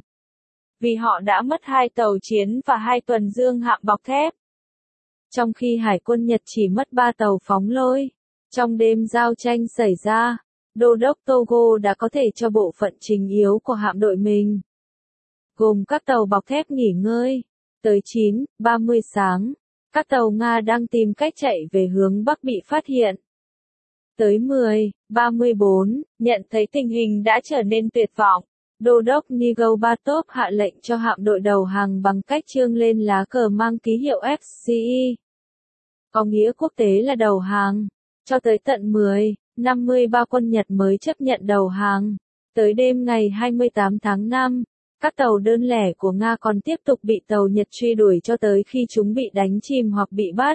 vì họ đã mất hai tàu chiến và hai tuần dương hạm bọc thép. Trong khi hải quân Nhật chỉ mất ba tàu phóng lôi, trong đêm giao tranh xảy ra, đô đốc Togo đã có thể cho bộ phận chính yếu của hạm đội mình, gồm các tàu bọc thép nghỉ ngơi. Tới chín ba mươi sáng, các tàu Nga đang tìm cách chạy về hướng Bắc bị phát hiện. Tới mười ba mươi bốn, nhận thấy tình hình đã trở nên tuyệt vọng, đô đốc Nigobatov hạ lệnh cho hạm đội đầu hàng bằng cách trương lên lá cờ mang ký hiệu ép xê e, có nghĩa quốc tế là đầu hàng. Cho tới tận mười năm mươi ba quân Nhật mới chấp nhận đầu hàng. Tới đêm ngày hai mươi tám tháng năm, các tàu đơn lẻ của Nga còn tiếp tục bị tàu Nhật truy đuổi cho tới khi chúng bị đánh chìm hoặc bị bắt.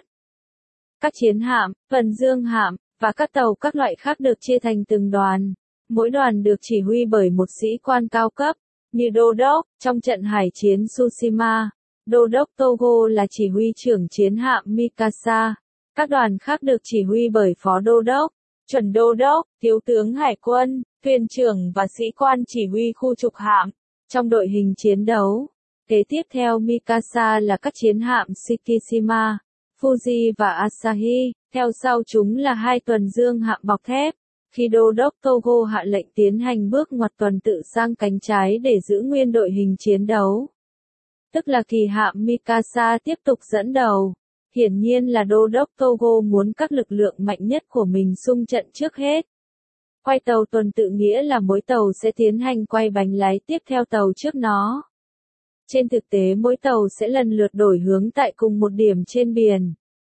Các chiến hạm, phần dương hạm, và các tàu các loại khác được chia thành từng đoàn. Mỗi đoàn được chỉ huy bởi một sĩ quan cao cấp, như đô đốc. Trong trận hải chiến Tsushima, đô đốc Togo là chỉ huy trưởng chiến hạm Mikasa. Các đoàn khác được chỉ huy bởi phó đô đốc, chuẩn đô đốc, thiếu tướng hải quân, thuyền trưởng và sĩ quan chỉ huy khu trục hạm. Trong đội hình chiến đấu, kế tiếp theo Mikasa là các chiến hạm Shikishima, Fuji và Asahi, theo sau chúng là hai tuần dương hạm bọc thép. Khi đô đốc Togo hạ lệnh tiến hành bước ngoặt tuần tự sang cánh trái để giữ nguyên đội hình chiến đấu, tức là kỳ hạm Mikasa tiếp tục dẫn đầu. Hiển nhiên là đô đốc Togo muốn các lực lượng mạnh nhất của mình xung trận trước hết. Quay tàu tuần tự nghĩa là mỗi tàu sẽ tiến hành quay bánh lái tiếp theo tàu trước nó. Trên thực tế mỗi tàu sẽ lần lượt đổi hướng tại cùng một điểm trên biển.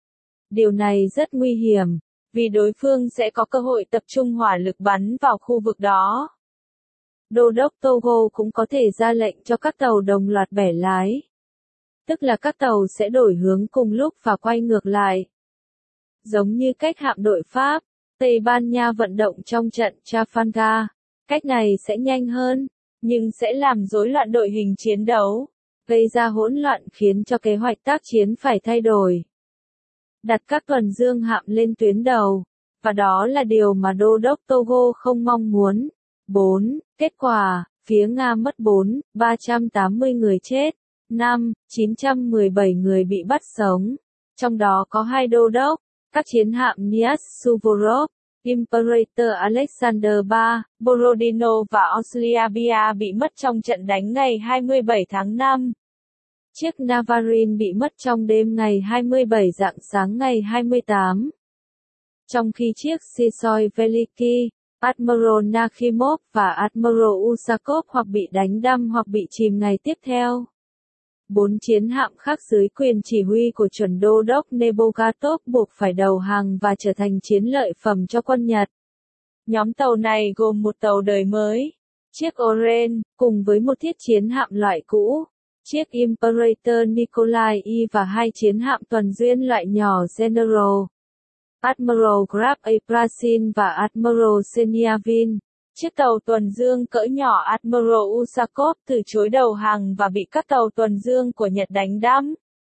Điều này rất nguy hiểm, vì đối phương sẽ có cơ hội tập trung hỏa lực bắn vào khu vực đó. Đô đốc Togo cũng có thể ra lệnh cho các tàu đồng loạt bẻ lái, tức là các tàu sẽ đổi hướng cùng lúc và quay ngược lại. Giống như cách hạm đội Pháp, Tây Ban Nha vận động trong trận Trafalgar, cách này sẽ nhanh hơn, nhưng sẽ làm rối loạn đội hình chiến đấu, gây ra hỗn loạn khiến cho kế hoạch tác chiến phải thay đổi. Đặt các tuần dương hạm lên tuyến đầu, và đó là điều mà đô đốc Togo không mong muốn. bốn. Kết quả, phía Nga mất bốn, ba trăm tám mươi người chết, năm, chín trăm mười bảy người bị bắt sống, trong đó có hai đô đốc. Các chiến hạm Nias Suvorov, Imperator Alexander the third, Borodino và Oslabia bị mất trong trận đánh ngày hai mươi bảy tháng năm. Chiếc Navarin bị mất trong đêm ngày hai mươi bảy rạng sáng ngày hai mươi tám. Trong khi chiếc Sisoi Veliki, Admiral Nakhimov và Admiral Usakov hoặc bị đánh đâm hoặc bị chìm ngày tiếp theo. Bốn chiến hạm khác dưới quyền chỉ huy của chuẩn đô đốc Nebogatov buộc phải đầu hàng và trở thành chiến lợi phẩm cho quân Nhật. Nhóm tàu này gồm một tàu đời mới, chiếc Oren, cùng với một thiết chiến hạm loại cũ, chiếc Imperator Nikolai I và hai chiến hạm tuần duyên loại nhỏ General, Admiral Graf Aprasin và Admiral Seniavin. Chiếc tàu tuần dương cỡ nhỏ Admiral Usakov từ chối đầu hàng và bị các tàu tuần dương của Nhật đánh đắm.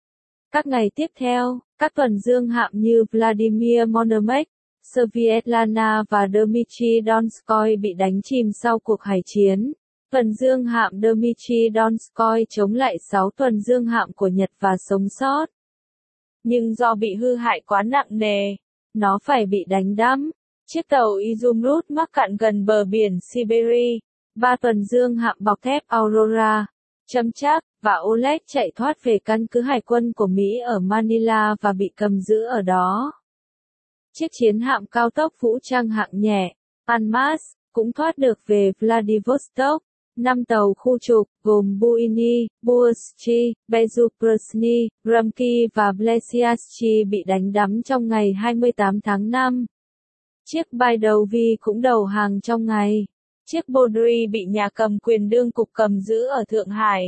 Các ngày tiếp theo, các tuần dương hạm như Vladimir Monomakh, Svetlana và Dmitry Donskoy bị đánh chìm sau cuộc hải chiến. Tuần dương hạm Dmitry Donskoy chống lại sáu tuần dương hạm của Nhật và sống sót. Nhưng do bị hư hại quá nặng nề, nó phải bị đánh đắm. Chiếc tàu Izumrud mắc cạn gần bờ biển Siberia. Ba tuần dương hạm bọc thép Aurora, Châm-Chak và Oleg chạy thoát về căn cứ hải quân của Mỹ ở Manila và bị cầm giữ ở đó. Chiếc chiến hạm cao tốc vũ trang hạng nhẹ, Almaz, cũng thoát được về Vladivostok. Năm tàu khu trục, gồm Buini, Bursky, Bezuprsny, Grumky và Blesiaschi bị đánh đắm trong ngày hai mươi tám tháng năm. Chiếc Baidovi cũng đầu hàng trong ngày. Chiếc Bodry bị nhà cầm quyền đương cục cầm giữ ở Thượng Hải.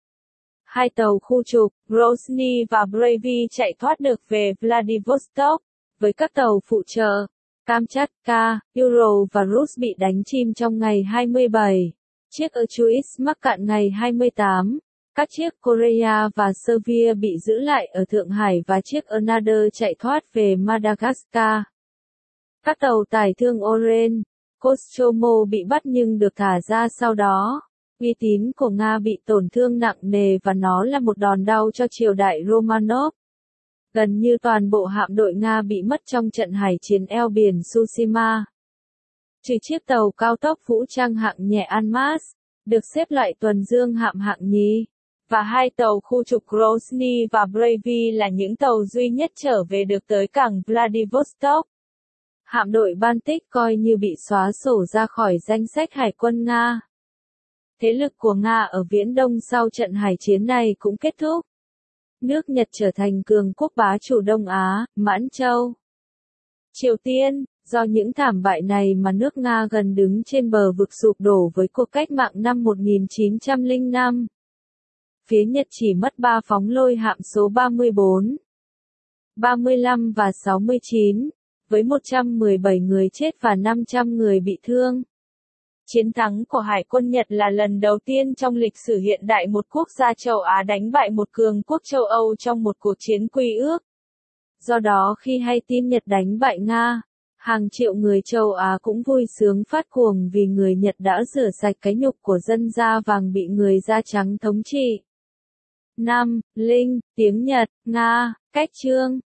Hai tàu khu trục, Grozny và Bravy chạy thoát được về Vladivostok, với các tàu phụ trợ, Kamchatka, Ural và Rus bị đánh chim trong ngày hai mươi bảy. Chiếc Urchuis mắc cạn ngày hai mươi tám. Các chiếc Korea và Serbia bị giữ lại ở Thượng Hải và chiếc Another chạy thoát về Madagascar. Các tàu tải thương Oren, Kostomo bị bắt nhưng được thả ra sau đó. Uy tín của Nga bị tổn thương nặng nề và nó là một đòn đau cho triều đại Romanov. Gần như toàn bộ hạm đội Nga bị mất trong trận hải chiến eo biển Tsushima. Trừ chiếc tàu cao tốc vũ trang hạng nhẹ Almaz, được xếp loại tuần dương hạm hạng nhì, và hai tàu khu trục Grozny và Bravy là những tàu duy nhất trở về được tới cảng Vladivostok. Hạm đội Baltic coi như bị xóa sổ ra khỏi danh sách hải quân Nga. Thế lực của Nga ở Viễn Đông sau trận hải chiến này cũng kết thúc. Nước Nhật trở thành cường quốc bá chủ Đông Á, Mãn Châu. Triều Tiên, do những thảm bại này mà nước Nga gần đứng trên bờ vực sụp đổ với cuộc cách mạng năm một nghìn chín trăm lẻ năm. Phía Nhật chỉ mất ba phóng lôi hạm số ba mươi bốn, ba mươi lăm và sáu mươi chín, với một trăm mười bảy người chết và năm trăm người bị thương. Chiến thắng của Hải quân Nhật là lần đầu tiên trong lịch sử hiện đại một quốc gia châu Á đánh bại một cường quốc châu Âu trong một cuộc chiến quy ước. Do đó khi hay tin Nhật đánh bại Nga, hàng triệu người châu Á cũng vui sướng phát cuồng vì người Nhật đã rửa sạch cái nhục của dân da vàng bị người da trắng thống trị. năm. Linh, tiếng Nhật, Nga, cách chương